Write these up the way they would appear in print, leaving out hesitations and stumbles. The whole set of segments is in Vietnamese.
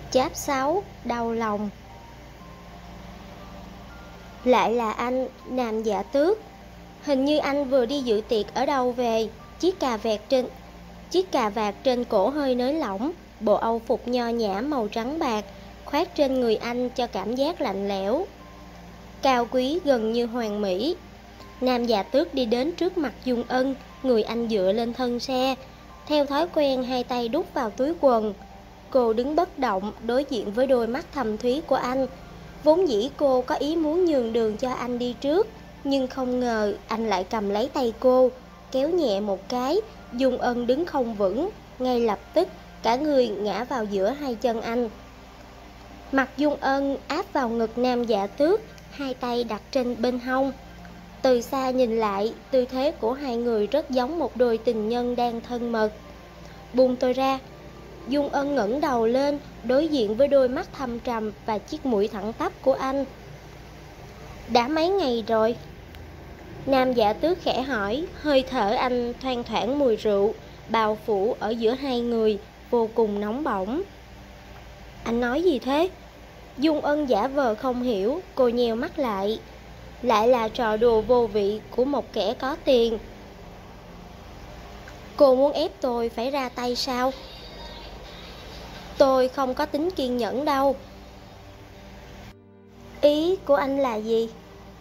Cháp 6 đau lòng. Lại là anh, Nam Dạ Tước. Hình như anh vừa đi dự tiệc ở đâu về. Chiếc cà vạt trên cổ hơi nới lỏng, bộ âu phục nho nhã màu trắng bạc khoác trên người anh cho cảm giác lạnh lẽo, cao quý gần như hoàn mỹ. Nam Dạ Tước đi đến trước mặt Dung Ân, người anh dựa lên thân xe, theo thói quen hai tay đút vào túi quần. Cô đứng bất động đối diện với đôi mắt thâm thúy của anh. Vốn dĩ cô có ý muốn nhường đường cho anh đi trước, nhưng không ngờ anh lại cầm lấy tay cô, kéo nhẹ một cái. Dung Ân đứng không vững, ngay lập tức cả người ngã vào giữa hai chân anh. Mặt Dung Ân áp vào ngực Nam Dạ Tước, hai tay đặt trên bên hông. Từ xa nhìn lại, tư thế của hai người rất giống một đôi tình nhân đang thân mật. Buông tôi ra. Dung Ân ngẩng đầu lên, đối diện với đôi mắt thâm trầm và chiếc mũi thẳng tắp của anh. Đã mấy ngày rồi? Nam Dạ Tước khẽ hỏi, hơi thở anh thoang thoảng mùi rượu, bao phủ ở giữa hai người, vô cùng nóng bỏng. Anh nói gì thế? Dung Ân giả vờ không hiểu, cô nheo mắt lại. Lại là trò đùa vô vị của một kẻ có tiền. Cô muốn ép tôi phải ra tay sao? Tôi không có tính kiên nhẫn đâu. Ý của anh là gì?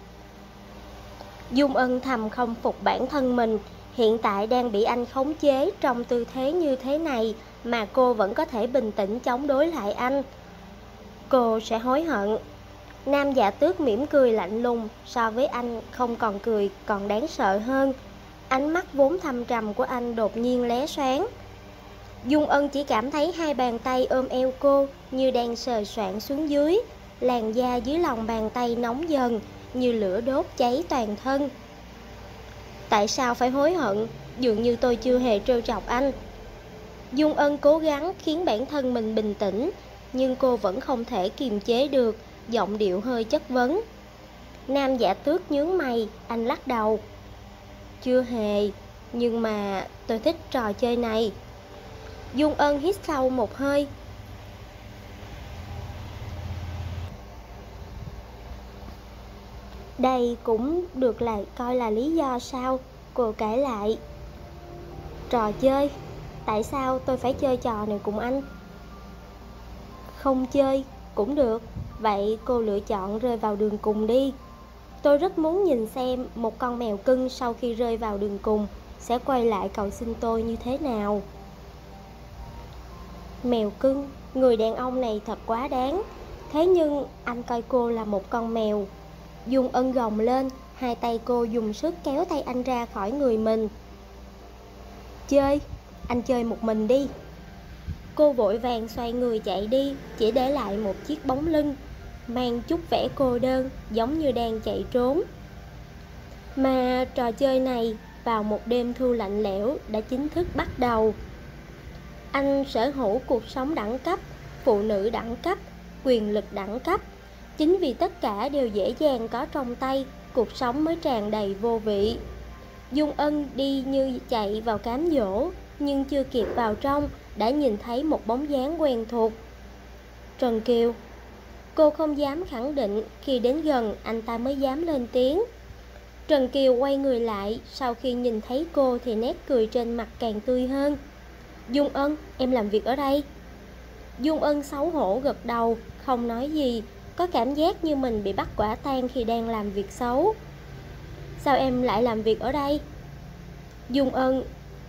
Dung Ân thầm không phục bản thân mình. Hiện tại đang bị anh khống chế trong tư thế như thế này mà cô vẫn có thể bình tĩnh chống đối lại anh. Cô sẽ hối hận. Nam Dạ Tước mỉm cười lạnh lùng, so với anh không còn cười còn đáng sợ hơn. Ánh mắt vốn thâm trầm của anh đột nhiên lóe sáng. Dung Ân chỉ cảm thấy hai bàn tay ôm eo cô như đang sờ soạng xuống dưới. Làn da dưới lòng bàn tay nóng dần, như lửa đốt cháy toàn thân. Tại sao phải hối hận? Dường như tôi chưa hề trêu chọc anh. Dung Ân cố gắng khiến bản thân mình bình tĩnh, nhưng cô vẫn không thể kiềm chế được, giọng điệu hơi chất vấn. Nam Dạ Tước nhướng mày, anh lắc đầu. Chưa hề, nhưng mà tôi thích trò chơi này. Dung Ân hít sâu một hơi. Đây cũng được coi là lý do sao? Cô kể lại. Trò chơi? Tại sao tôi phải chơi trò này cùng anh? Không chơi cũng được. Vậy cô lựa chọn rơi vào đường cùng đi. Tôi rất muốn nhìn xem một con mèo cưng sau khi rơi vào đường cùng sẽ quay lại cầu xin tôi như thế nào. Mèo cưng, người đàn ông này thật quá đáng. Thế nhưng anh coi cô là một con mèo. Dung Ân gồng lên, hai tay cô dùng sức kéo tay anh ra khỏi người mình. Chơi, anh chơi một mình đi. Cô vội vàng xoay người chạy đi, chỉ để lại một chiếc bóng lưng, mang chút vẻ cô đơn, giống như đang chạy trốn. Mà trò chơi này vào một đêm thu lạnh lẽo đã chính thức bắt đầu. Anh sở hữu cuộc sống đẳng cấp, phụ nữ đẳng cấp, quyền lực đẳng cấp. Chính vì tất cả đều dễ dàng có trong tay, cuộc sống mới tràn đầy vô vị. Dung Ân đi như chạy vào cám dỗ, nhưng chưa kịp vào trong đã nhìn thấy một bóng dáng quen thuộc. Trần Kiều. Cô không dám khẳng định, khi đến gần anh ta mới dám lên tiếng. Trần Kiều quay người lại, sau khi nhìn thấy cô thì nét cười trên mặt càng tươi hơn. Dung Ân, em làm việc ở đây. Dung Ân xấu hổ gật đầu, không nói gì, có cảm giác như mình bị bắt quả tang khi đang làm việc xấu. Sao em lại làm việc ở đây? Dung Ân,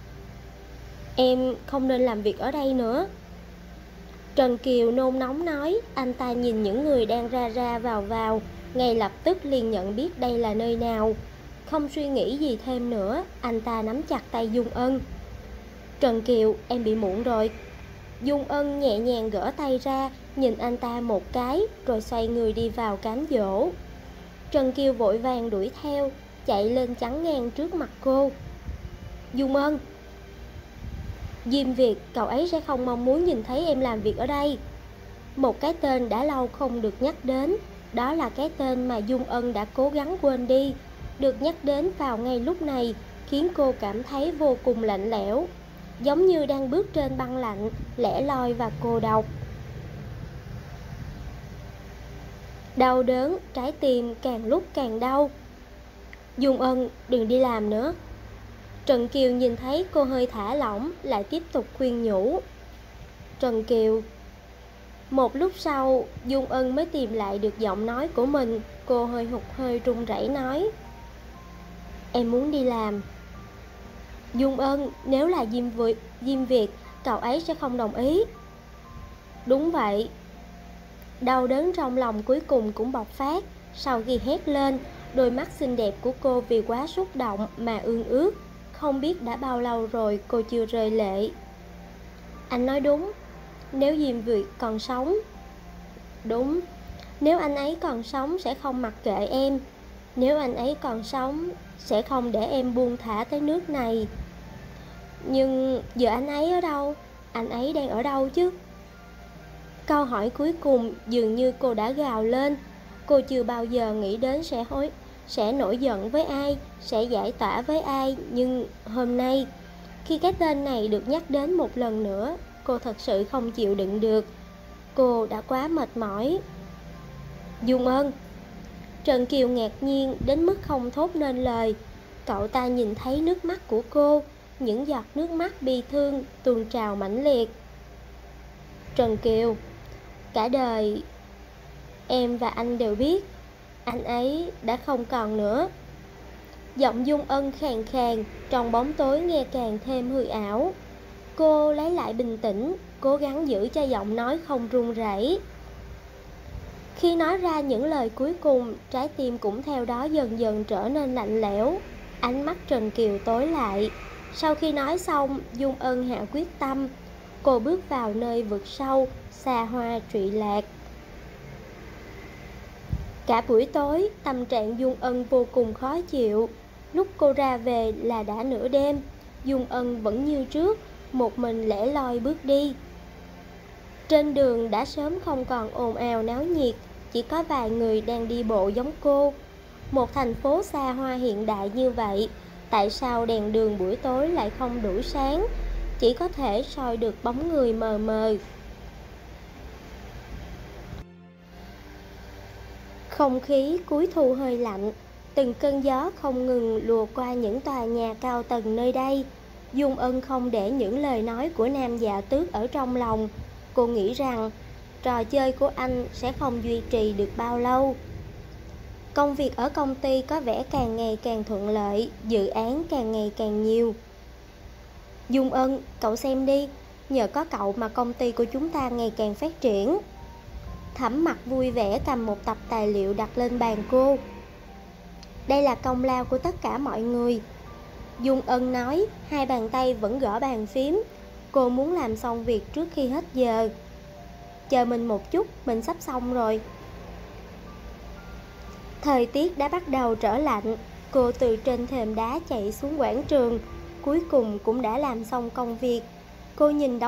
em không nên làm việc ở đây nữa. Trần Kiều nôn nóng nói. Anh ta nhìn những người đang ra vào, ngay lập tức liền nhận biết đây là nơi nào. Không suy nghĩ gì thêm nữa, anh ta nắm chặt tay Dung Ân. Trần Kiều, em bị muộn rồi. Dung Ân nhẹ nhàng gỡ tay ra, nhìn anh ta một cái, rồi xoay người đi vào cám dỗ. Trần Kiều vội vàng đuổi theo, chạy lên chắn ngang trước mặt cô. Dung Ân, Diêm Việt, cậu ấy sẽ không mong muốn nhìn thấy em làm việc ở đây. Một cái tên đã lâu không được nhắc đến, đó là cái tên mà Dung Ân đã cố gắng quên đi. Được nhắc đến vào ngay lúc này khiến cô cảm thấy vô cùng lạnh lẽo, giống như đang bước trên băng lạnh, lẻ loi và cô độc. Đau đớn, trái tim càng lúc càng đau. Dung Ân, đừng đi làm nữa. Trần Kiều nhìn thấy cô hơi thả lỏng, lại tiếp tục khuyên nhủ. Trần Kiều. Một lúc sau, Dung Ân mới tìm lại được giọng nói của mình. Cô hơi hụt hơi run rẩy nói. Em muốn đi làm. Dung Ân, nếu là Diêm Việt, cậu ấy sẽ không đồng ý. Đúng vậy. Đau đớn trong lòng cuối cùng cũng bộc phát. Sau khi hét lên, đôi mắt xinh đẹp của cô vì quá xúc động mà ương ướt. Không biết đã bao lâu rồi cô chưa rơi lệ. Anh nói đúng. Nếu Diêm Việt còn sống. Đúng. Nếu anh ấy còn sống sẽ không mặc kệ em. Nếu anh ấy còn sống sẽ không để em buông thả tới nước này. Nhưng giờ anh ấy ở đâu? Anh ấy đang ở đâu chứ? Câu hỏi cuối cùng dường như cô đã gào lên. Cô chưa bao giờ nghĩ đến sẽ nổi giận với ai, sẽ giải tỏa với ai. Nhưng hôm nay, khi cái tên này được nhắc đến một lần nữa, cô thật sự không chịu đựng được. Cô đã quá mệt mỏi. Dung Ân. Trần Kiều ngạc nhiên đến mức không thốt nên lời. Cậu ta nhìn thấy nước mắt của cô, những giọt nước mắt bi thương tuôn trào mãnh liệt. Trần Kiều, cả đời em và anh đều biết anh ấy đã không còn nữa. Giọng Dung Ân khàn khàn, trong bóng tối nghe càng thêm hư ảo. Cô lấy lại bình tĩnh, cố gắng giữ cho giọng nói không run rẩy. Khi nói ra những lời cuối cùng, trái tim cũng theo đó dần dần trở nên lạnh lẽo. Ánh mắt Trần Kiều tối lại. Sau khi nói xong, Dung Ân hạ quyết tâm. Cô bước vào nơi vực sâu, xa hoa trụy lạc. Cả buổi tối, tâm trạng Dung Ân vô cùng khó chịu. Lúc cô ra về là đã nửa đêm. Dung Ân vẫn như trước, một mình lẻ loi bước đi. Trên đường đã sớm không còn ồn ào náo nhiệt, chỉ có vài người đang đi bộ giống cô. Một thành phố xa hoa hiện đại như vậy, tại sao đèn đường buổi tối lại không đủ sáng, chỉ có thể soi được bóng người mờ mờ. Không khí cuối thu hơi lạnh, từng cơn gió không ngừng lùa qua những tòa nhà cao tầng nơi đây. Dung Ân không để những lời nói của Nam Dạ Tước ở trong lòng. Cô nghĩ rằng trò chơi của anh sẽ không duy trì được bao lâu. Công việc ở công ty có vẻ càng ngày càng thuận lợi, dự án càng ngày càng nhiều. Dung Ân, cậu xem đi, nhờ có cậu mà công ty của chúng ta ngày càng phát triển. Thẩm Mặc vui vẻ cầm một tập tài liệu đặt lên bàn cô. Đây là công lao của tất cả mọi người. Dung Ân nói, hai bàn tay vẫn gõ bàn phím. Cô muốn làm xong việc trước khi hết giờ. Chờ mình một chút, mình sắp xong rồi. Thời tiết đã bắt đầu trở lạnh. Cô từ trên thềm đá chạy xuống quảng trường. Cuối cùng cũng đã làm xong công việc. Cô nhìn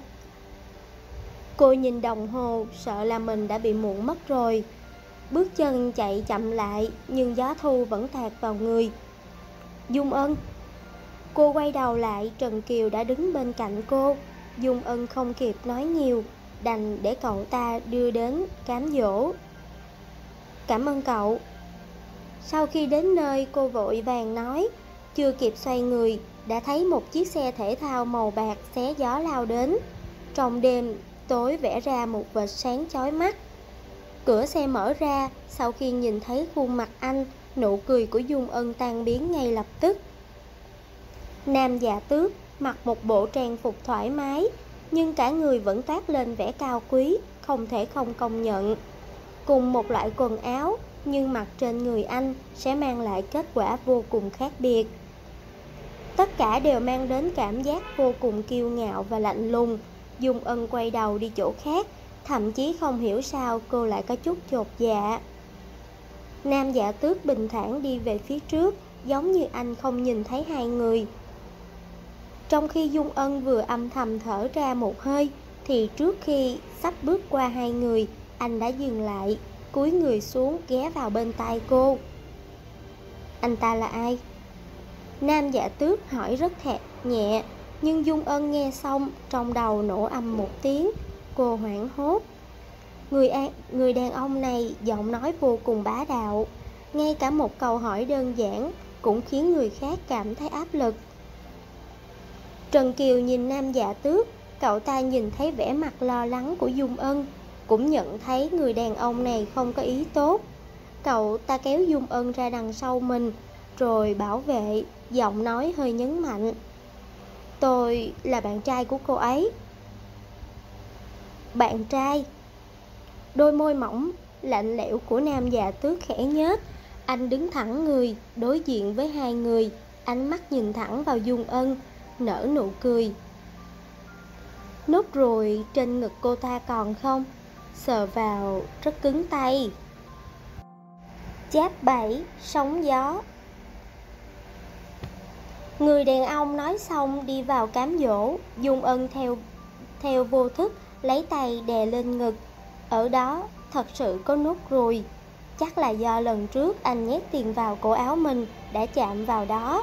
đồng hồ, sợ là mình đã bị muộn mất rồi. Bước chân chạy chậm lại, nhưng gió thu vẫn tạt vào người. Dung Ân. Cô quay đầu lại, Trần Kiều đã đứng bên cạnh cô. Dung Ân không kịp nói nhiều, đành để cậu ta đưa đến cám dỗ. Cảm ơn cậu. Sau khi đến nơi, cô vội vàng nói. Chưa kịp xoay người, đã thấy một chiếc xe thể thao màu bạc xé gió lao đến. Trong đêm tối vẽ ra một vệt sáng chói mắt. Cửa xe mở ra, sau khi nhìn thấy khuôn mặt anh, nụ cười của Dung Ân tan biến ngay lập tức. Nam Dạ Tước mặc một bộ trang phục thoải mái, nhưng cả người vẫn toát lên vẻ cao quý, không thể không công nhận. Cùng một loại quần áo, nhưng mặc trên người anh sẽ mang lại kết quả vô cùng khác biệt. Tất cả đều mang đến cảm giác vô cùng kiêu ngạo và lạnh lùng. Dung Ân quay đầu đi chỗ khác, thậm chí không hiểu sao cô lại có chút chột dạ. Nam Dạ Tước bình thản đi về phía trước, giống như anh không nhìn thấy hai người. Trong khi Dung Ân vừa âm thầm thở ra một hơi, thì trước khi sắp bước qua hai người, anh đã dừng lại, cúi người xuống ghé vào bên tai cô. Anh ta là ai? Nam Dạ Tước hỏi rất nhẹ, nhưng Dung Ân nghe xong, trong đầu nổ ầm một tiếng. Cô hoảng hốt. Người đàn ông này giọng nói vô cùng bá đạo. Ngay cả một câu hỏi đơn giản cũng khiến người khác cảm thấy áp lực. Trần Kiều nhìn Nam Dạ Tước. Cậu ta nhìn thấy vẻ mặt lo lắng của Dung Ân, cũng nhận thấy người đàn ông này không có ý tốt. Cậu ta kéo Dung Ân ra đằng sau mình, rồi bảo vệ, giọng nói hơi nhấn mạnh. Tôi là bạn trai của cô ấy. Bạn trai? Đôi môi mỏng, lạnh lẽo của Nam Dạ Tước khẽ nhếch. Anh đứng thẳng người, đối diện với hai người, ánh mắt nhìn thẳng vào Dung Ân, nở nụ cười. Nốt ruồi trên ngực cô ta còn không? Sờ vào rất cứng tay. Cháp 7. Sóng gió. Người đàn ông nói xong đi vào cám dỗ. Dung Ân theo vô thức lấy tay đè lên ngực. Ở đó thật sự có nốt ruồi. Chắc là do lần trước anh nhét tiền vào cổ áo mình đã chạm vào đó.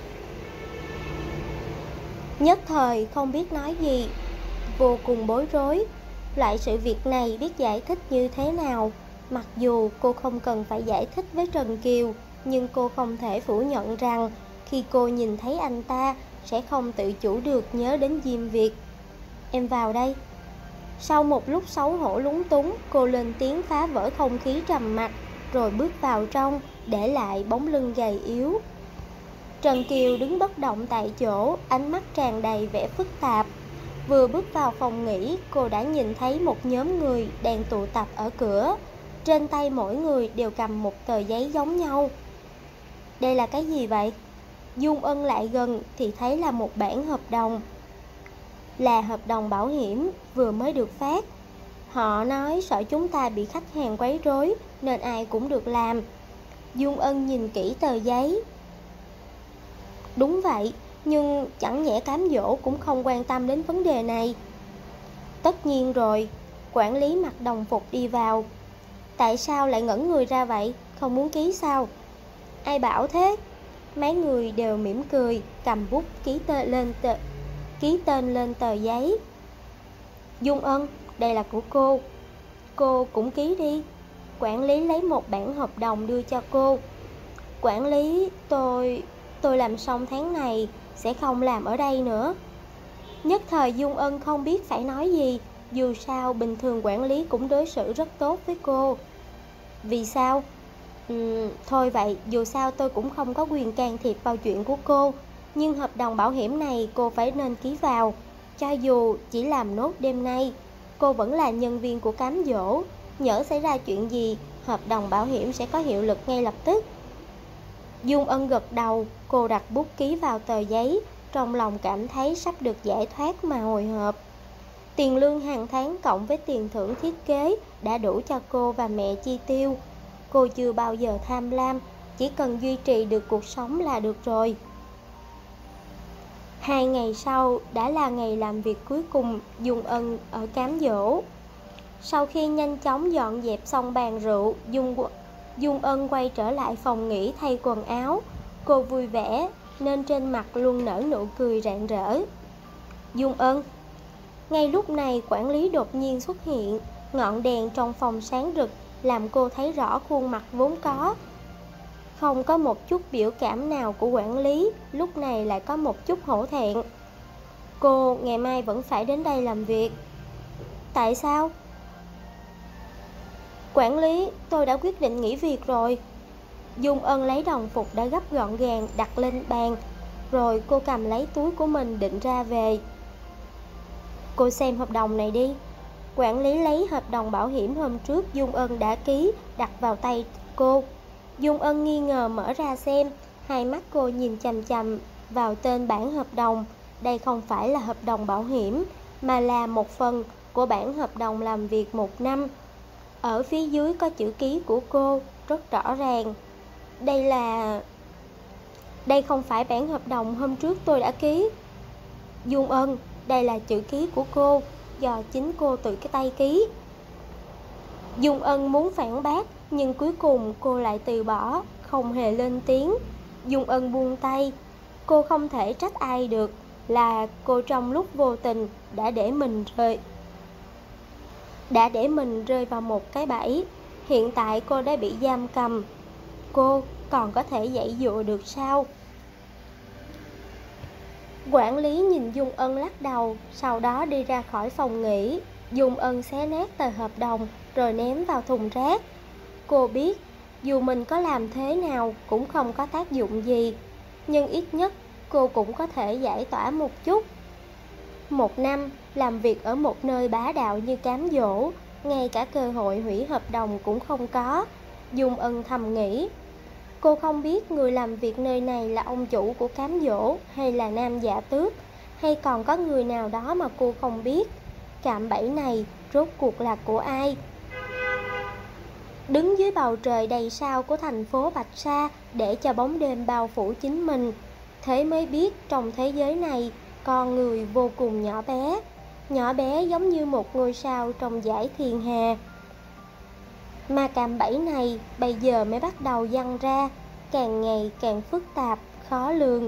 Nhất thời không biết nói gì, vô cùng bối rối. Loại sự việc này biết giải thích như thế nào? Mặc dù cô không cần phải giải thích với Trần Kiều, nhưng cô không thể phủ nhận rằng khi cô nhìn thấy anh ta sẽ không tự chủ được nhớ đến Diêm Việt. Em vào đây. Sau một lúc xấu hổ lúng túng, cô lên tiếng phá vỡ không khí trầm mặc, rồi bước vào trong, để lại bóng lưng gầy yếu. Trần Kiều đứng bất động tại chỗ, ánh mắt tràn đầy vẻ phức tạp. Vừa bước vào phòng nghỉ, cô đã nhìn thấy một nhóm người đang tụ tập ở cửa. Trên tay mỗi người đều cầm một tờ giấy giống nhau. Đây là cái gì vậy? Dung Ân lại gần thì thấy là một bản hợp đồng. Là hợp đồng bảo hiểm vừa mới được phát. Họ nói sợ chúng ta bị khách hàng quấy rối nên ai cũng được làm. Dung Ân nhìn kỹ tờ giấy. Đúng vậy, nhưng chẳng nhẽ cám dỗ cũng không quan tâm đến vấn đề này. Tất nhiên rồi. Quản lý mặc đồng phục đi vào. Tại sao lại ngẩn người ra vậy? Không muốn ký sao? Ai bảo thế? Mấy người đều mỉm cười, cầm bút ký tên lên tờ giấy. Dung Ân, đây là của cô. Cô cũng ký đi. Quản lý lấy một bản hợp đồng đưa cho cô. Quản lý, tôi làm xong tháng này sẽ không làm ở đây nữa. Nhất thời Dung Ân không biết phải nói gì. Dù sao bình thường quản lý cũng đối xử rất tốt với cô. Vì sao? Thôi vậy, dù sao tôi cũng không có quyền can thiệp vào chuyện của cô. Nhưng hợp đồng bảo hiểm này cô phải nên ký vào. Cho dù chỉ làm nốt đêm nay, cô vẫn là nhân viên của cám dỗ. Nhỡ xảy ra chuyện gì, hợp đồng bảo hiểm sẽ có hiệu lực ngay lập tức. Dung Ân gật đầu, cô đặt bút ký vào tờ giấy. Trong lòng cảm thấy sắp được giải thoát mà hồi hộp. Tiền lương hàng tháng cộng với tiền thưởng thiết kế đã đủ cho cô và mẹ chi tiêu. Cô chưa bao giờ tham lam, chỉ cần duy trì được cuộc sống là được rồi. 2 ngày sau đã là ngày làm việc cuối cùng Dung Ân ở cám dỗ. Sau khi nhanh chóng dọn dẹp xong bàn rượu, Dung Ân quay trở lại phòng nghỉ thay quần áo. Cô vui vẻ nên trên mặt luôn nở nụ cười rạng rỡ. Dung Ân. Ngay lúc này quản lý đột nhiên xuất hiện. Ngọn đèn trong phòng sáng rực làm cô thấy rõ khuôn mặt vốn có. Không có một chút biểu cảm nào của quản lý, lúc này lại có một chút hổ thẹn. Cô ngày mai vẫn phải đến đây làm việc. Tại sao? Quản lý, tôi đã quyết định nghỉ việc rồi. Dung Ân lấy đồng phục đã gấp gọn gàng đặt lên bàn. Rồi cô cầm lấy túi của mình định ra về. Cô xem hợp đồng này đi. Quản lý lấy hợp đồng bảo hiểm hôm trước Dung Ân đã ký đặt vào tay cô. Dung Ân nghi ngờ mở ra xem. Hai mắt cô nhìn chằm chằm vào tên bản hợp đồng. Đây không phải là hợp đồng bảo hiểm, mà là một phần của bản hợp đồng làm việc 1 năm. Ở phía dưới có chữ ký của cô rất rõ ràng. Đây không phải bản hợp đồng hôm trước tôi đã ký. Dung Ân, đây là chữ ký của cô, do chính cô tự cái tay ký. Dung Ân muốn phản bác, nhưng cuối cùng cô lại từ bỏ, không hề lên tiếng. Dung Ân buông tay. Cô không thể trách ai được, là cô trong lúc vô tình đã để mình đã để mình rơi vào một cái bẫy. Hiện tại cô đã bị giam cầm. Cô còn có thể giãy giụa được sao? Quản lý nhìn Dung Ân lắc đầu, sau đó đi ra khỏi phòng nghỉ. Dung Ân xé nát tờ hợp đồng rồi ném vào thùng rác. Cô biết dù mình có làm thế nào cũng không có tác dụng gì, nhưng ít nhất cô cũng có thể giải tỏa một chút. Một năm làm việc ở một nơi bá đạo như Cám Dỗ, ngay cả cơ hội hủy hợp đồng cũng không có. Dung Ân thầm nghĩ. Cô không biết người làm việc nơi này là ông chủ của Cám Dỗ hay là Nam Dạ Tước, hay còn có người nào đó mà cô không biết. Cạm bẫy này rốt cuộc là của ai? Đứng dưới bầu trời đầy sao của thành phố Bạch Sa để cho bóng đêm bao phủ chính mình, thế mới biết trong thế giới này con người vô cùng nhỏ bé giống như một ngôi sao trong dải thiên hà. Mà cạm bẫy này bây giờ mới bắt đầu giăng ra, càng ngày càng phức tạp, khó lường.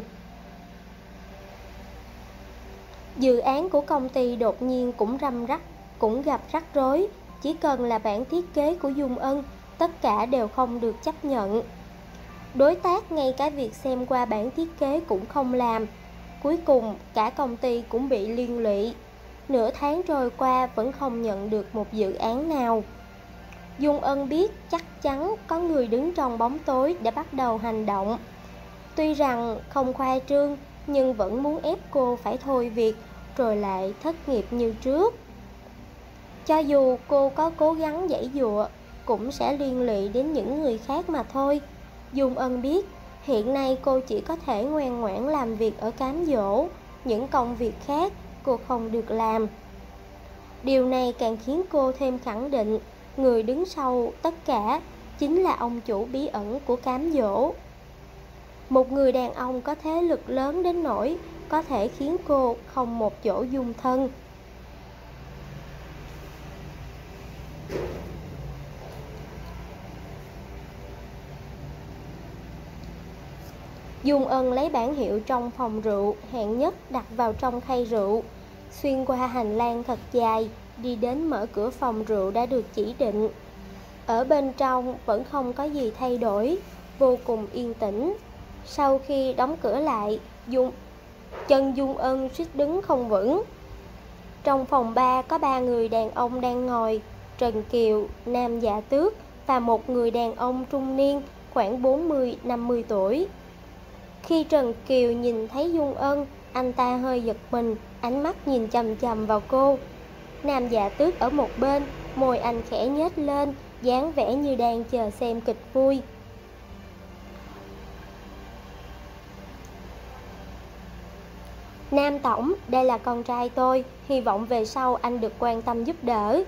Dự án của công ty đột nhiên cũng gặp rắc rối. Chỉ cần là bản thiết kế của Dung Ân, tất cả đều không được chấp nhận. Đối tác ngay cả việc xem qua bản thiết kế cũng không làm. Cuối cùng cả công ty cũng bị liên lụy. Nửa tháng trôi qua vẫn không nhận được một dự án nào. Dung Ân biết chắc chắn có người đứng trong bóng tối để bắt đầu hành động. Tuy rằng không khoa trương, nhưng vẫn muốn ép cô phải thôi việc rồi lại thất nghiệp như trước. Cho dù cô có cố gắng giãy giụa, cũng sẽ liên lụy đến những người khác mà thôi. Dung Ân biết hiện nay cô chỉ có thể ngoan ngoãn làm việc ở Cám Dỗ, những công việc khác cô không được làm. Điều này càng khiến cô thêm khẳng định người đứng sau tất cả chính là ông chủ bí ẩn của Cám Dỗ. Một người đàn ông có thế lực lớn đến nỗi có thể khiến cô không một chỗ dung thân. Dung Ân lấy bản hiệu trong phòng rượu hạng nhất đặt vào trong khay rượu, xuyên qua hành lang thật dài, đi đến mở cửa phòng rượu đã được chỉ định. Ở bên trong vẫn không có gì thay đổi, vô cùng yên tĩnh. Sau khi đóng cửa lại, chân Dung Ân suýt đứng không vững. Trong phòng bar có 3 người đàn ông đang ngồi: Trần Kiều, Nam Dạ Tước và một người đàn ông trung niên khoảng 40-50 tuổi. Khi Trần Kiều nhìn thấy Dung Ân, anh ta hơi giật mình, ánh mắt nhìn chằm chằm vào cô. Nam Dạ Tước ở một bên, môi anh khẽ nhếch lên, dáng vẻ như đang chờ xem kịch vui. Nam tổng, đây là con trai tôi, hy vọng về sau anh được quan tâm giúp đỡ.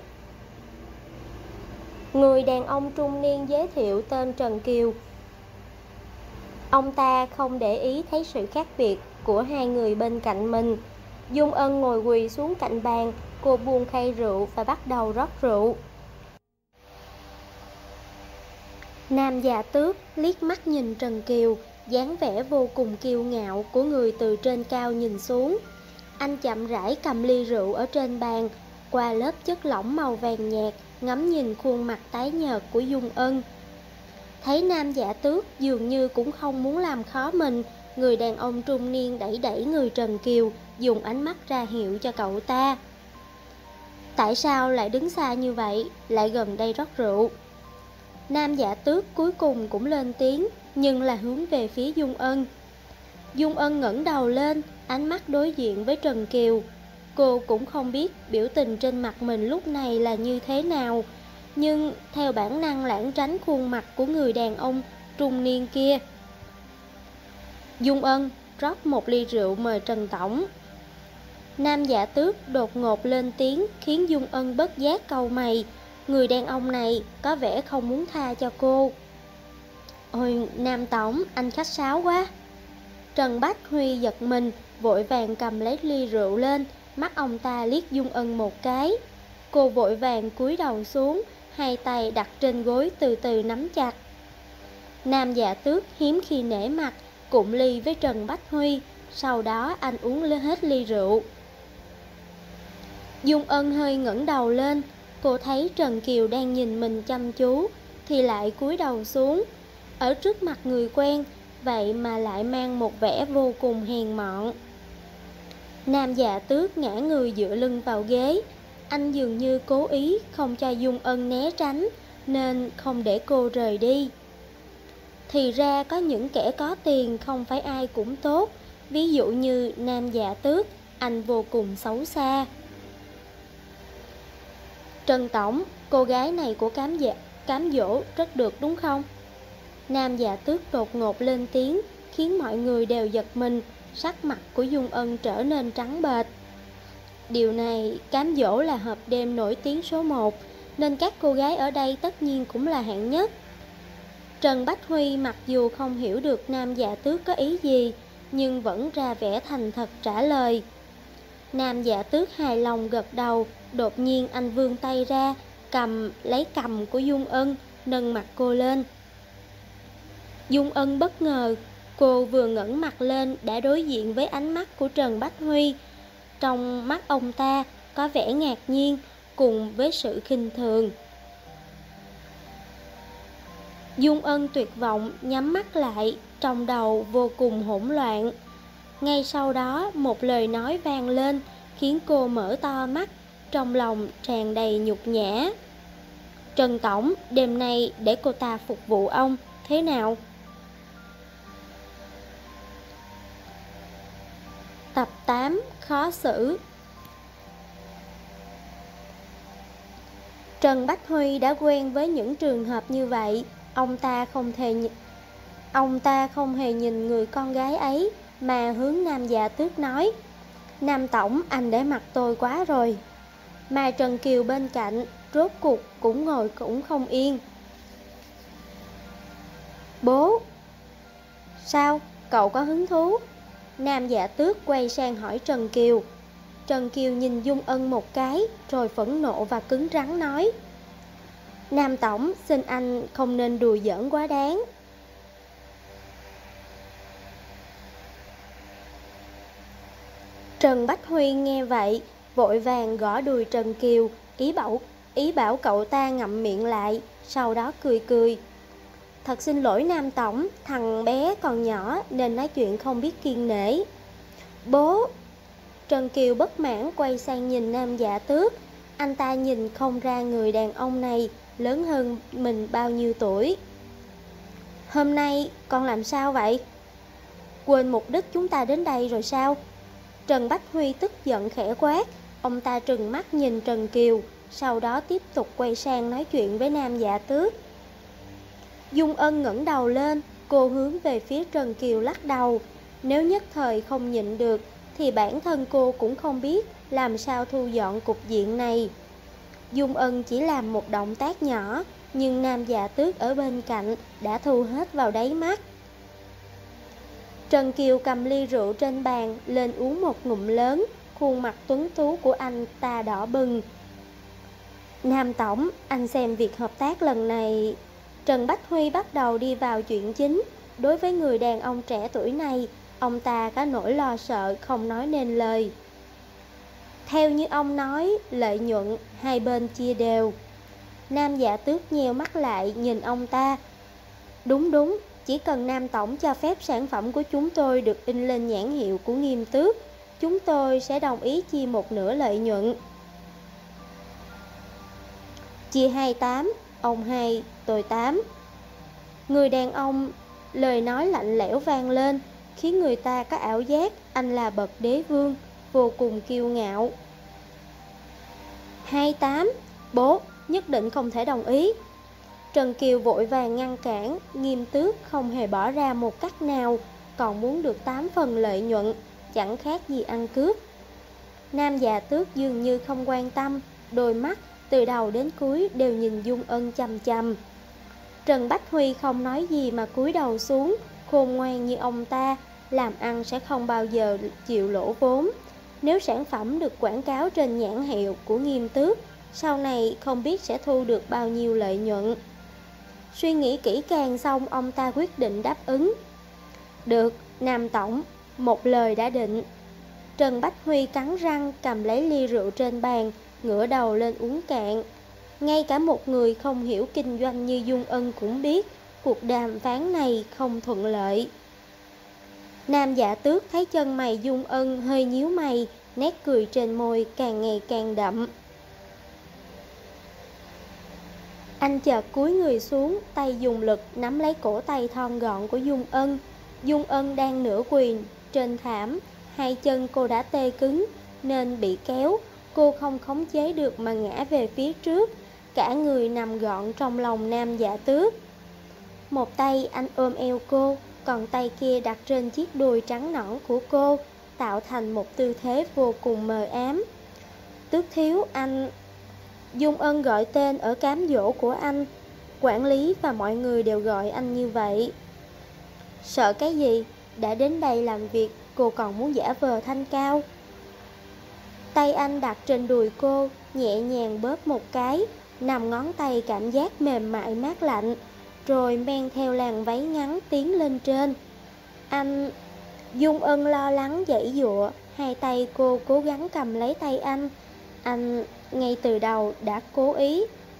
Người đàn ông trung niên giới thiệu tên Trần Kiều. Ông ta không để ý thấy sự khác biệt của hai người bên cạnh mình. Dung Ân ngồi quỳ xuống cạnh bàn, cô buông khay rượu và bắt đầu rót rượu. Nam Dạ Tước liếc mắt nhìn Trần Kiều, dáng vẻ vô cùng kiêu ngạo của người từ trên cao nhìn xuống. Anh chậm rãi cầm ly rượu ở trên bàn, qua lớp chất lỏng màu vàng nhạt, ngắm nhìn khuôn mặt tái nhợt của Dung Ân. Thấy Nam Dạ Tước dường như cũng không muốn làm khó mình, người đàn ông trung niên đẩy đẩy người Trần Kiều, dùng ánh mắt ra hiệu cho cậu ta. Tại sao lại đứng xa như vậy, lại gần đây rót rượu? Nam Dạ Tước cuối cùng cũng lên tiếng, nhưng là hướng về phía Dung Ân. Dung Ân ngẩng đầu lên, ánh mắt đối diện với Trần Kiều. Cô cũng không biết biểu tình trên mặt mình lúc này là như thế nào, nhưng theo bản năng lảng tránh khuôn mặt của người đàn ông trung niên kia. Dung Ân rót một ly rượu mời Trần tổng. Nam Dạ Tước đột ngột lên tiếng khiến Dung Ân bất giác cau mày. Người đàn ông này có vẻ không muốn tha cho cô. Ôi Nam tổng, anh khách sáo quá. Trần Bách Huy giật mình, vội vàng cầm lấy ly rượu lên, mắt ông ta liếc Dung Ân một cái. Cô vội vàng cúi đầu xuống, hai tay đặt trên gối từ từ nắm chặt. Nam Dạ Tước hiếm khi nể mặt, cụng ly với Trần Bách Huy, sau đó anh uống hết ly rượu. Dung Ân hơi ngẩng đầu lên, Cô thấy Trần Kiều đang nhìn mình chăm chú thì lại cúi đầu xuống. Ở trước mặt người quen, vậy mà lại mang một vẻ vô cùng hèn mọn. Nam Dạ Tước ngã người dựa lưng vào ghế. Anh dường như cố ý không cho Dung Ân né tránh, nên không để cô rời đi. Thì ra có những kẻ có tiền không phải ai cũng tốt. Ví dụ như Nam Dạ Tước, anh vô cùng xấu xa. Trần Tổng, cô gái này của cám dỗ rất được đúng không? Nam Dạ Tước đột ngột lên tiếng, khiến mọi người đều giật mình. Sắc mặt của Dung Ân trở nên trắng bệch. Điều này, cám dỗ là hộp đêm nổi tiếng số 1, nên các cô gái ở đây tất nhiên cũng là hạng nhất. Trần Bách Huy mặc dù không hiểu được Nam Dạ Tước có ý gì, nhưng vẫn ra vẻ thành thật trả lời. Nam Dạ Tước hài lòng gật đầu. Đột nhiên anh vươn tay ra, lấy cầm của Dung Ân, nâng mặt cô lên. Dung Ân bất ngờ, cô vừa ngẩng mặt lên đã đối diện với ánh mắt của Trần Bách Huy. Trong mắt ông ta có vẻ ngạc nhiên cùng với sự khinh thường. Dung Ân tuyệt vọng nhắm mắt lại, trong đầu vô cùng hỗn loạn. Ngay sau đó một lời nói vang lên, khiến cô mở to mắt, trong lòng tràn đầy nhục nhã. Trần Tổng, đêm nay để cô ta phục vụ ông, thế nào? Tập 8, khó xử. Trần Bách Huy đã quen với những trường hợp như vậy. Ông ta không hề nhìn người con gái ấy, mà hướng Nam Dạ Tước nói: Nam Tổng, anh để mặt tôi quá rồi. Mà Trần Kiều bên cạnh rốt cuộc cũng ngồi cũng không yên. Bố, sao, cậu có hứng thú? Nam Dạ Tước quay sang hỏi Trần Kiều. Trần Kiều nhìn Dung Ân một cái, rồi phẫn nộ và cứng rắn nói: Nam Tổng, xin anh không nên đùa giỡn quá đáng. Trần Bách Huy nghe vậy, vội vàng gõ đùi Trần Kiều, ý bảo cậu ta ngậm miệng lại, sau đó cười cười. Thật xin lỗi Nam Tổng, thằng bé còn nhỏ nên nói chuyện không biết kiêng nể. Bố! Trần Kiều bất mãn quay sang nhìn Nam Dạ Tước. Anh ta nhìn không ra người đàn ông này lớn hơn mình bao nhiêu tuổi. Hôm nay con làm sao vậy? Quên mục đích chúng ta đến đây rồi sao? Trần Bách Huy tức giận khẽ quát. Ông ta trừng mắt nhìn Trần Kiều, sau đó tiếp tục quay sang nói chuyện với Nam Dạ Tước. Dung Ân ngẩng đầu lên, cô hướng về phía Trần Kiều lắc đầu. Nếu nhất thời không nhịn được thì bản thân cô cũng không biết làm sao thu dọn cục diện này. Dung Ân chỉ làm một động tác nhỏ, nhưng Nam Dạ Tước ở bên cạnh đã thu hết vào đáy mắt. Trần Kiều cầm ly rượu trên bàn lên uống một ngụm lớn, khuôn mặt tuấn tú của anh ta đỏ bừng. Nam Tổng, anh xem việc hợp tác lần này... Trần Bách Huy bắt đầu đi vào chuyện chính. Đối với người đàn ông trẻ tuổi này, ông ta có nỗi lo sợ không nói nên lời. Theo như ông nói, lợi nhuận hai bên chia đều. Nam Dạ Tước nheo mắt lại nhìn ông ta. Đúng, chỉ cần Nam Tổng cho phép sản phẩm của chúng tôi được in lên nhãn hiệu của Nghiêm Tước, chúng tôi sẽ đồng ý chia một nửa lợi nhuận. Chia 28, ông 2, tôi 8. Người đàn ông lời nói lạnh lẽo vang lên, khiến người ta có ảo giác anh là bậc đế vương, vô cùng kiêu ngạo. 28, bố, nhất định không thể đồng ý. Trần Kiều vội vàng ngăn cản. Nghiêm Tước không hề bỏ ra một cách nào, còn muốn được 8 phần lợi nhuận, chẳng khác gì ăn cướp. Nam Dạ Tước dường như không quan tâm, đôi mắt từ đầu đến cuối đều nhìn Dung Ân chằm chằm. Trần Bách Huy không nói gì mà cúi đầu xuống. Khôn ngoan như ông ta, làm ăn sẽ không bao giờ chịu lỗ vốn. Nếu sản phẩm được quảng cáo trên nhãn hiệu của Nghiêm Tước, sau này không biết sẽ thu được bao nhiêu lợi nhuận. Suy nghĩ kỹ càng xong, ông ta quyết định đáp ứng. Được, Nam Tổng, một lời đã định. Trần Bách Huy cắn răng cầm lấy ly rượu trên bàn, ngửa đầu lên uống cạn. Ngay cả một người không hiểu kinh doanh như Dung Ân cũng biết cuộc đàm phán này không thuận lợi. Nam Dạ Tước thấy chân mày Dung Ân hơi nhíu mày, nét cười trên môi càng ngày càng đậm. Anh chợt cúi người xuống, tay dùng lực nắm lấy cổ tay thon gọn của Dung Ân. Dung Ân đang nửa quỳ trên thảm, hai chân cô đã tê cứng nên bị kéo, cô không khống chế được mà ngã về phía trước, cả người nằm gọn trong lòng Nam Dạ Tước. Một tay anh ôm eo cô, còn tay kia đặt trên chiếc đùi trắng nõn của cô, tạo thành một tư thế vô cùng mờ ám. Tước thiếu, anh... Dung Ân gọi tên ở cám dỗ của anh, quản lý và mọi người đều gọi anh như vậy. Sợ cái gì? Đã đến đây làm việc, cô còn muốn giả vờ thanh cao. Tay anh đặt trên đùi cô, nhẹ nhàng bóp một cái, nằm ngón tay cảm giác mềm mại mát lạnh, rồi men theo làn váy ngắn tiến lên trên. Anh... Dung Ân lo lắng giãy giụa, hai tay cô cố gắng cầm lấy tay anh. Anh ngay từ đầu đã cố ý.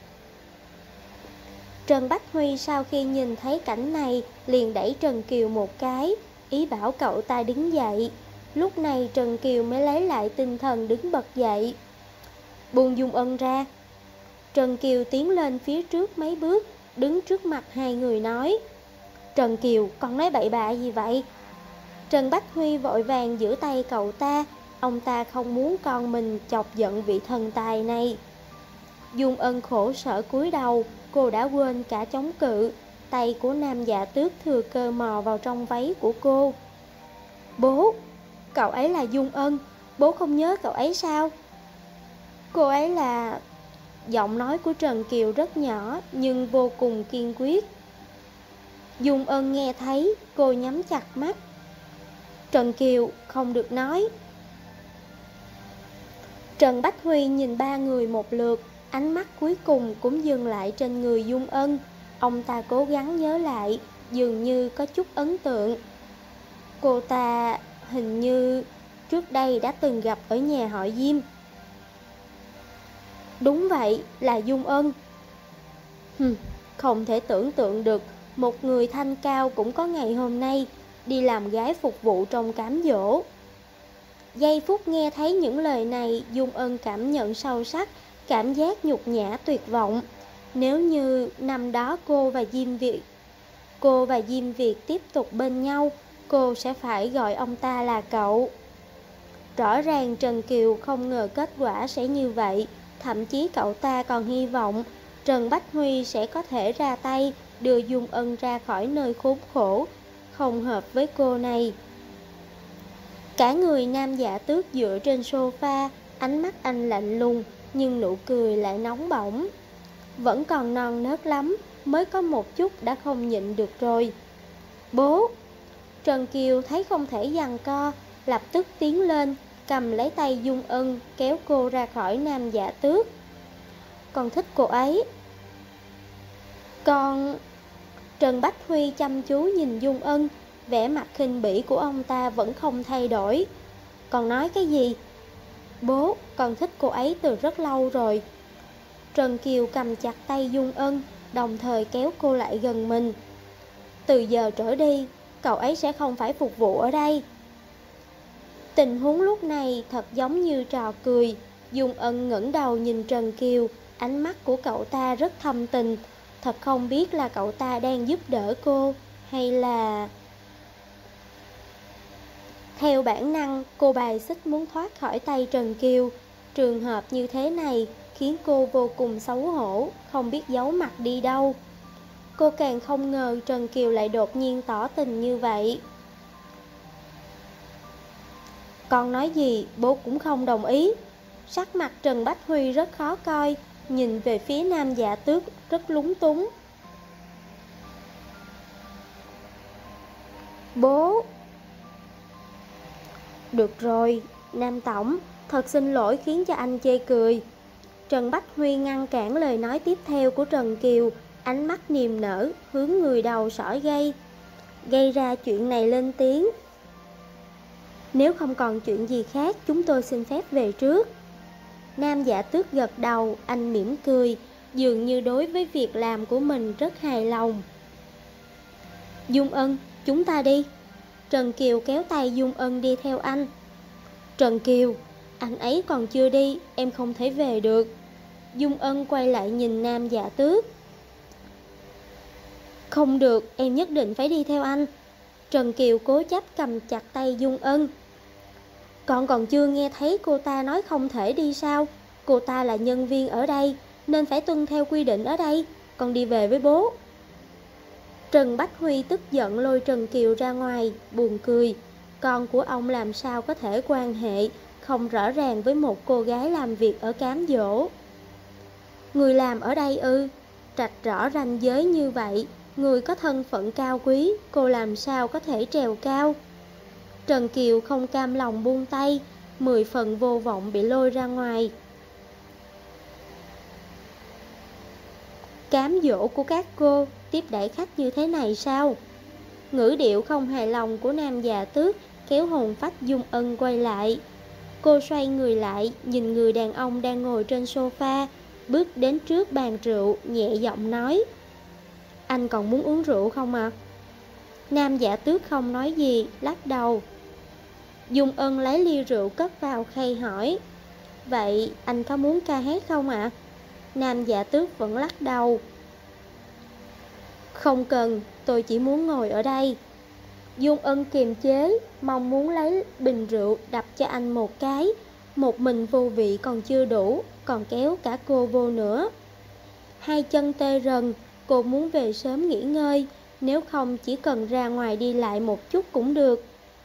Trần Bách Huy sau khi nhìn thấy cảnh này liền đẩy Trần Kiều một cái, ý bảo cậu ta đứng dậy. Lúc này Trần Kiều mới lấy lại tinh thần đứng bật dậy. Buông Dung Ân ra. Trần Kiều tiến lên phía trước mấy bước, đứng trước mặt hai người nói: Trần Kiều, con nói bậy bạ gì vậy? Trần Bách Huy vội vàng giữ tay cậu ta, ông ta không muốn con mình chọc giận vị thần tài này. Dung Ân khổ sở cúi đầu, cô đã quên cả chống cự, tay của Nam Dạ Tước thừa cơ mò vào trong váy của cô. Bố, cậu ấy là Dung Ân, bố không nhớ cậu ấy sao? Cô ấy là... Giọng nói của Trần Kiều rất nhỏ nhưng vô cùng kiên quyết. Dung Ân nghe thấy, cô nhắm chặt mắt. Trần Kiều, không được nói. Trần Bách Huy nhìn ba người một lượt, ánh mắt cuối cùng cũng dừng lại trên người Dung Ân. Ông ta cố gắng nhớ lại, dường như có chút ấn tượng. Cô ta hình như trước đây đã từng gặp ở nhà họ Diêm. Đúng vậy, là Dung Ân. Không thể tưởng tượng được một người thanh cao cũng có ngày hôm nay, đi làm gái phục vụ trong cám dỗ. Giây phút nghe thấy những lời này, Dung Ân cảm nhận sâu sắc, cảm giác nhục nhã tuyệt vọng. Nếu như năm đó cô và Diêm Việt tiếp tục bên nhau, cô sẽ phải gọi ông ta là cậu. Rõ ràng Trần Kiều không ngờ kết quả sẽ như vậy, thậm chí cậu ta còn hy vọng Trần Bách Huy sẽ có thể ra tay đưa Dung Ân ra khỏi nơi khốn khổ, không hợp với cô này. Cả người Nam Dạ Tước dựa trên sofa, ánh mắt anh lạnh lùng nhưng nụ cười lại nóng bỏng. Vẫn còn non nớt lắm, mới có một chút đã không nhịn được rồi. Bố! Trần Kiều thấy không thể giằng co, lập tức tiến lên, cầm lấy tay Dung Ân, kéo cô ra khỏi Nam Dạ Tước. Con thích cô ấy. Con... Trần Bách Huy chăm chú nhìn Dung Ân, vẻ mặt khinh bỉ của ông ta vẫn không thay đổi. Còn nói cái gì? Bố, con thích cô ấy từ rất lâu rồi. Trần Kiều cầm chặt tay Dung Ân, đồng thời kéo cô lại gần mình. Từ giờ trở đi, cậu ấy sẽ không phải phục vụ ở đây. Tình huống lúc này thật giống như trò cười. Dung Ân ngẩng đầu nhìn Trần Kiều, ánh mắt của cậu ta rất thâm tình. Thật không biết là cậu ta đang giúp đỡ cô, hay là... Theo bản năng, cô bài xích muốn thoát khỏi tay Trần Kiều. Trường hợp như thế này khiến cô vô cùng xấu hổ, không biết giấu mặt đi đâu. Cô càng không ngờ Trần Kiều lại đột nhiên tỏ tình như vậy. Con nói gì, bố cũng không đồng ý. Sắc mặt Trần Bách Huy rất khó coi, nhìn về phía Nam Dạ Tước rất lúng túng. Bố! Được rồi, Nam Tổng, thật xin lỗi khiến cho anh chê cười. Trần Bách Huy ngăn cản lời nói tiếp theo của Trần Kiều, ánh mắt niềm nở, hướng người đầu sỏi gây ra chuyện này lên tiếng. Nếu không còn chuyện gì khác, chúng tôi xin phép về trước. Nam Dạ Tước gật đầu, anh mỉm cười, dường như đối với việc làm của mình rất hài lòng. Dung Ân, chúng ta đi. Trần Kiều kéo tay Dung Ân đi theo anh. Trần Kiều, anh ấy còn chưa đi, em không thể về được. Dung Ân quay lại nhìn Nam Dạ Tước. Không được, em nhất định phải đi theo anh. Trần Kiều cố chấp cầm chặt tay Dung Ân. Con còn chưa nghe thấy cô ta nói không thể đi sao? Cô ta là nhân viên ở đây, nên phải tuân theo quy định ở đây. Con đi về với bố. Trần Bách Huy tức giận lôi Trần Kiều ra ngoài, buồn cười. Con của ông làm sao có thể quan hệ không rõ ràng với một cô gái làm việc ở cám dỗ. Người làm ở đây ư? Rạch rõ ranh giới như vậy, người có thân phận cao quý, cô làm sao có thể trèo cao? Trần Kiều không cam lòng buông tay, 10 phần vô vọng bị lôi ra ngoài. Cám dỗ của các cô tiếp đãi khách như thế này sao? Ngữ điệu không hài lòng của Nam Dạ Tước kéo hồn phách Dung Ân quay lại. Cô xoay người lại, nhìn người đàn ông đang ngồi trên sofa, bước đến trước bàn rượu, nhẹ giọng nói: Anh còn muốn uống rượu không ạ? Nam Dạ Tước không nói gì, lắc đầu. Dung Ân lấy ly rượu cất vào khay hỏi: Vậy anh có muốn ca hát không ạ? Nam Dạ Tước vẫn lắc đầu. Không cần, tôi chỉ muốn ngồi ở đây. Dung Ân kiềm chế, mong muốn lấy bình rượu đập cho anh một cái. Một mình vô vị còn chưa đủ, còn kéo cả cô vô nữa. Hai chân tê rần, cô muốn về sớm nghỉ ngơi, nếu không chỉ cần ra ngoài đi lại một chút cũng được.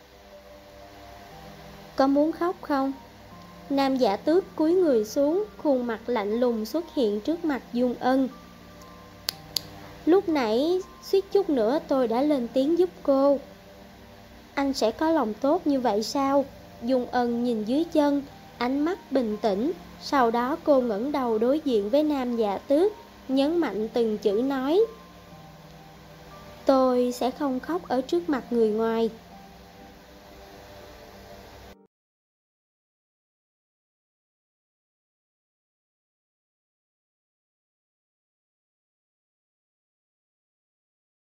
Có muốn khóc không? Nam Dạ Tước cúi người xuống, khuôn mặt lạnh lùng xuất hiện trước mặt Dung Ân. Lúc nãy suýt chút nữa tôi đã lên tiếng giúp cô. Anh sẽ có lòng tốt như vậy sao? Dung Ân nhìn dưới chân, ánh mắt bình tĩnh. Sau đó cô ngẩng đầu đối diện với Nam Dạ Tước, nhấn mạnh từng chữ nói: Tôi sẽ không khóc ở trước mặt người ngoài.